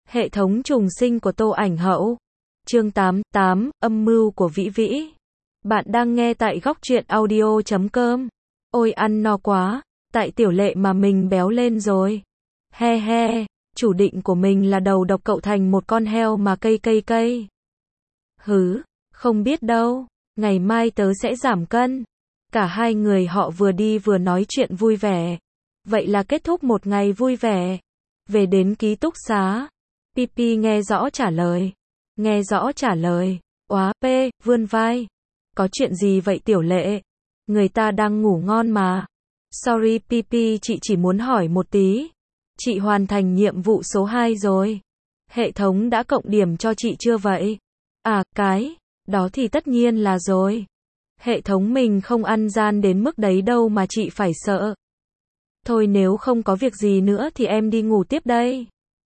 Hệ thống trùng sinh của Tô Ảnh Hậu. Chương 88, âm mưu của Vĩ Vĩ. Bạn đang nghe tại góc truyện audio.com. Ôi ăn no quá, tại Tiểu Lệ mà mình béo lên rồi. He he, chủ định của mình là đầu độc cậu thành một con heo mà cây. Hứ, không biết đâu, ngày mai tớ sẽ giảm cân. Cả hai người họ vừa đi vừa nói chuyện vui vẻ. Vậy là kết thúc một ngày vui vẻ. Về đến ký túc xá. Pipi nghe rõ trả lời. Nghe rõ trả lời. Oá, vươn vai. Có chuyện gì vậy Tiểu Lệ? Người ta đang ngủ ngon mà. Sorry Pipi, chị chỉ muốn hỏi một tí. Chị hoàn thành nhiệm vụ số 2 rồi. Hệ thống đã cộng điểm cho chị chưa vậy? À, đó thì tất nhiên là rồi. Hệ thống mình không ăn gian đến mức đấy đâu mà chị phải sợ. Thôi nếu không có việc gì nữa thì em đi ngủ tiếp đây.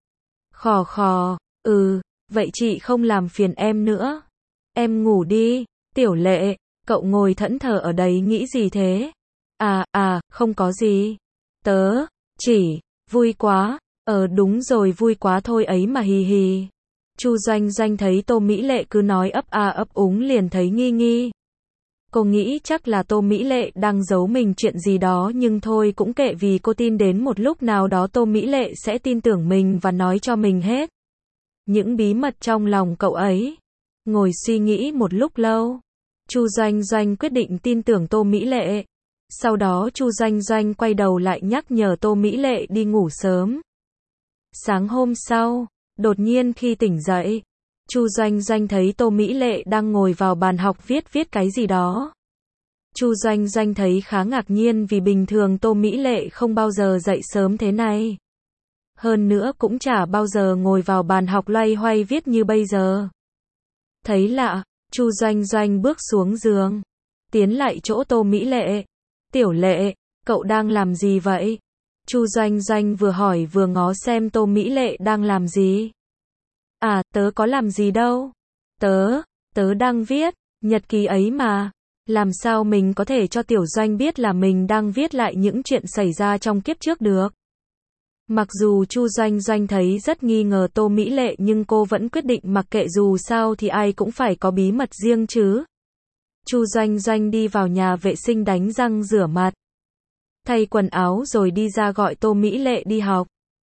Khò, vậy chị không làm phiền em nữa. Em ngủ đi. Tiểu Lệ, cậu ngồi thẫn thờ ở đấy nghĩ gì thế? Không có gì. Tớ, chỉ, vui quá. Đúng rồi vui quá thôi ấy mà hì hì. Chu Doanh Doanh thấy Tô Mỹ Lệ cứ nói ấp úng liền thấy nghi. Cô nghĩ chắc là Tô Mỹ Lệ đang giấu mình chuyện gì đó nhưng thôi cũng kệ vì cô tin đến một lúc nào đó Tô Mỹ Lệ sẽ tin tưởng mình và nói cho mình hết những bí mật trong lòng cậu ấy. Ngồi suy nghĩ một lúc lâu, Chu Doanh Doanh quyết định tin tưởng Tô Mỹ Lệ. Sau đó Chu Doanh Doanh quay đầu lại nhắc nhở Tô Mỹ Lệ đi ngủ sớm. Sáng hôm sau, đột nhiên khi tỉnh dậy, Chu Doanh Doanh thấy Tô Mỹ Lệ đang ngồi vào bàn học viết cái gì đó. Chu Doanh Doanh thấy khá ngạc nhiên vì bình thường Tô Mỹ Lệ không bao giờ dậy sớm thế này. Hơn nữa cũng chả bao giờ ngồi vào bàn học loay hoay viết như bây giờ. Thấy lạ, Chu Doanh Doanh bước xuống giường, tiến lại chỗ Tô Mỹ Lệ. Tiểu Lệ, cậu đang làm gì vậy? Chu Doanh Doanh vừa hỏi vừa ngó xem Tô Mỹ Lệ đang làm gì. Tớ có làm gì đâu. Tớ đang viết nhật ký ấy mà. Làm sao mình có thể cho Tiểu Doanh biết là mình đang viết lại những chuyện xảy ra trong kiếp trước được? Mặc dù Chu Doanh Doanh thấy rất nghi ngờ Tô Mỹ Lệ nhưng cô vẫn quyết định mặc kệ dù sao thì ai cũng phải có bí mật riêng chứ. Chu Doanh Doanh đi vào nhà vệ sinh đánh răng rửa mặt, thay quần áo rồi đi ra gọi Tô Mỹ Lệ đi học.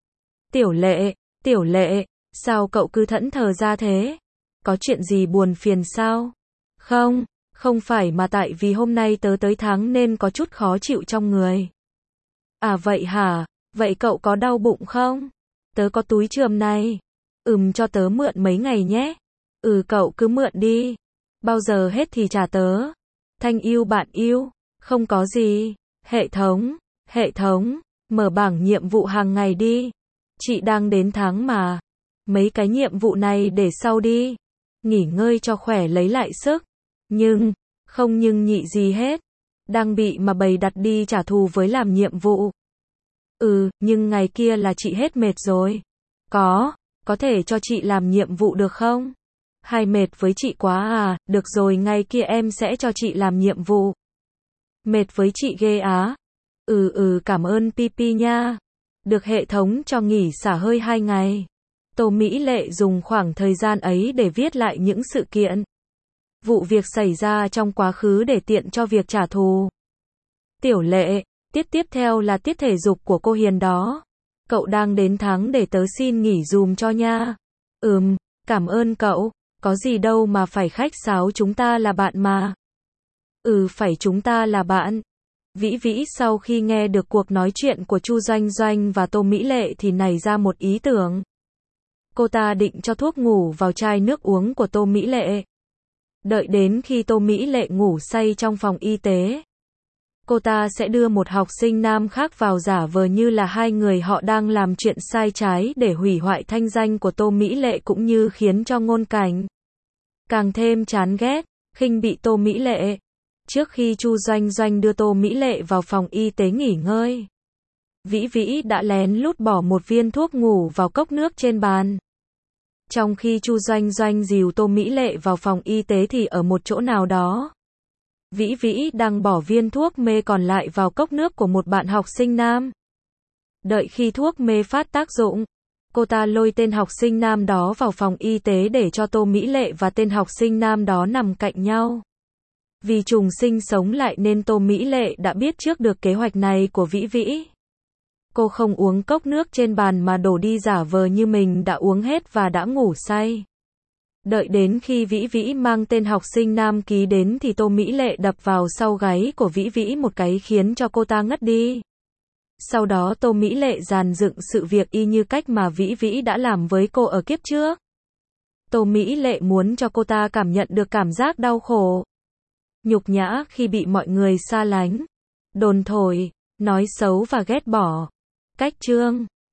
Tiểu Lệ, sao cậu cứ thẫn thờ ra thế? Có chuyện gì buồn phiền sao? Không phải mà tại vì hôm nay tớ tới tháng nên có chút khó chịu trong người. Vậy hả? Vậy cậu có đau bụng không? Tớ có túi chườm này. Cho tớ mượn mấy ngày nhé. Cậu cứ mượn đi. Bao giờ hết thì trả tớ. Thanh yêu bạn yêu. Không có gì. Hệ thống, mở bảng nhiệm vụ hàng ngày đi. Chị đang đến tháng mà. Mấy cái nhiệm vụ này để sau đi. Nghỉ ngơi cho khỏe lấy lại sức. Không nhưng nhị gì hết. Đang bị mà bày đặt đi trả thù với làm nhiệm vụ. Nhưng ngày kia là chị hết mệt rồi. Có thể cho chị làm nhiệm vụ được không? Hay mệt với chị quá à? Được rồi ngày kia em sẽ cho chị làm nhiệm vụ. Mệt với chị ghê á? Cảm ơn Pipi nha. Được hệ thống cho nghỉ xả hơi 2 ngày. Tô Mỹ Lệ dùng khoảng thời gian ấy để viết lại những sự kiện, vụ việc xảy ra trong quá khứ để tiện cho việc trả thù. Tiểu Lệ, tiết tiếp theo là tiết thể dục của cô Hiền đó. Cậu đang đến tháng để tớ xin nghỉ dùm cho nha. Cảm ơn cậu. Có gì đâu mà phải khách sáo, chúng ta là bạn mà. Phải chúng ta là bạn. Vĩ Vĩ sau khi nghe được cuộc nói chuyện của Chu Doanh Doanh và Tô Mỹ Lệ thì nảy ra một ý tưởng. Cô ta định cho thuốc ngủ vào chai nước uống của Tô Mỹ Lệ. Đợi đến khi Tô Mỹ Lệ ngủ say trong phòng y tế, cô ta sẽ đưa một học sinh nam khác vào giả vờ như là hai người họ đang làm chuyện sai trái để hủy hoại thanh danh của Tô Mỹ Lệ cũng như khiến cho ngôn cảnh càng thêm chán ghét, khinh bị Tô Mỹ Lệ. Trước khi Chu Doanh Doanh đưa Tô Mỹ Lệ vào phòng y tế nghỉ ngơi, Vĩ Vĩ đã lén lút bỏ một viên thuốc ngủ vào cốc nước trên bàn. Trong khi Chu Doanh Doanh dìu Tô Mỹ Lệ vào phòng y tế thì ở một chỗ nào đó, Vĩ Vĩ đang bỏ viên thuốc mê còn lại vào cốc nước của một bạn học sinh nam. Đợi khi thuốc mê phát tác dụng, Cô ta lôi tên học sinh nam đó vào phòng y tế để cho Tô Mỹ Lệ và tên học sinh nam đó nằm cạnh nhau. Vì trùng sinh sống lại nên Tô Mỹ Lệ đã biết trước được kế hoạch này của Vĩ Vĩ. Cô không uống cốc nước trên bàn mà đổ đi giả vờ như mình đã uống hết và đã ngủ say. Đợi đến khi Vĩ Vĩ mang tên học sinh nam ký đến thì Tô Mỹ Lệ đập vào sau gáy của Vĩ Vĩ một cái khiến cho cô ta ngất đi. Sau đó Tô Mỹ Lệ dàn dựng sự việc y như cách mà Vĩ Vĩ đã làm với cô ở kiếp trước. Tô Mỹ Lệ muốn cho cô ta cảm nhận được cảm giác đau khổ, nhục nhã khi bị mọi người xa lánh, đồn thổi, nói xấu và ghét bỏ. Cách chương